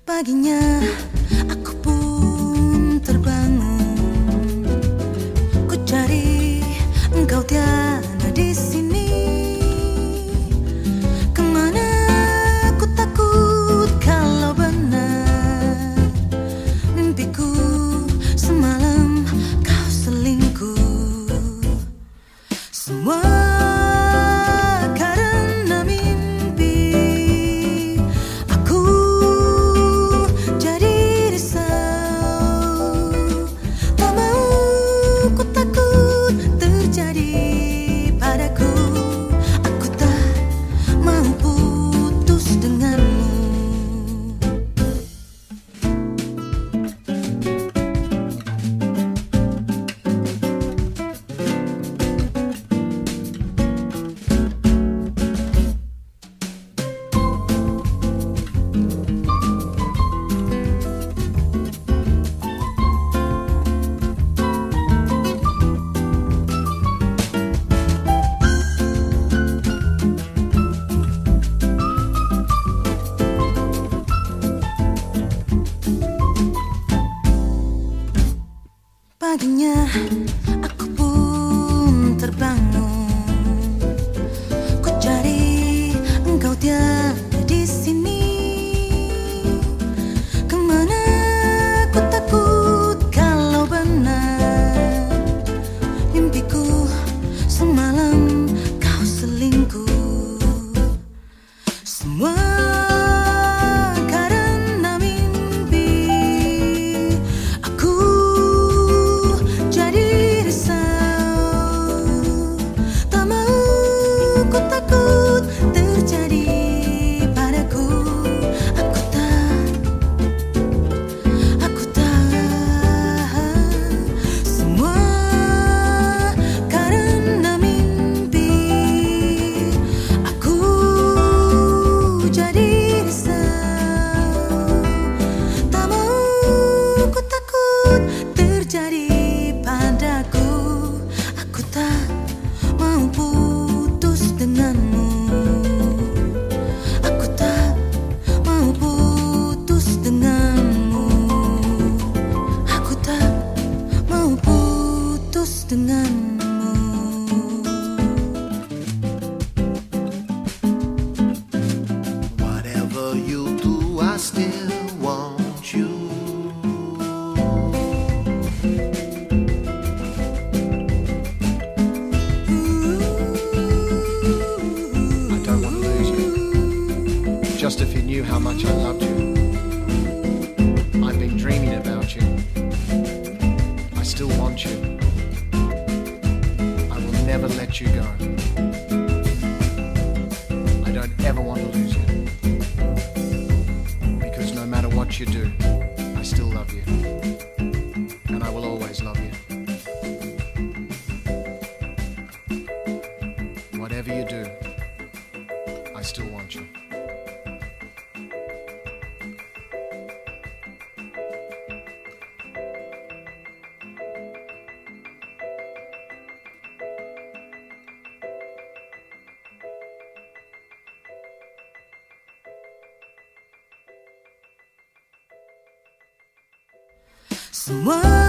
Paginya aku pun terbangun, ku cari engkau tiada di sini. Kemana ku takut kalau benar mimpiku semalam kau selingkuh. Semua karena mimpi, aku jadi risau. Tak mau, ku takut terjadi padaku. Aku tak mau putus denganmu. Paginya aku pun terbangun, ku cari engkau tiada di sini. Kemana ku takut kalau benar mimpiku semalam kau selingkuh. Semua karena mimpi, aku jadi risau. Tak mau, ku takut terjadi padaku. Aku tak. Semua karena mimpi, aku jadi risau. Tak mau, ku takut terjadi padaku. Aku tak mau putus denganmu. Aku tak mau putus denganmu. Aku tak mau putus denganmu. Whatever you do, I still want you. I don't want to lose you. Just if you knew how much I loved you. I've been dreaming about you. I still want you. I will never let you go. I don't ever want to lose you. Because no matter what you do, I still love you. And I will always love you. Whatever you do, I still want you. Semua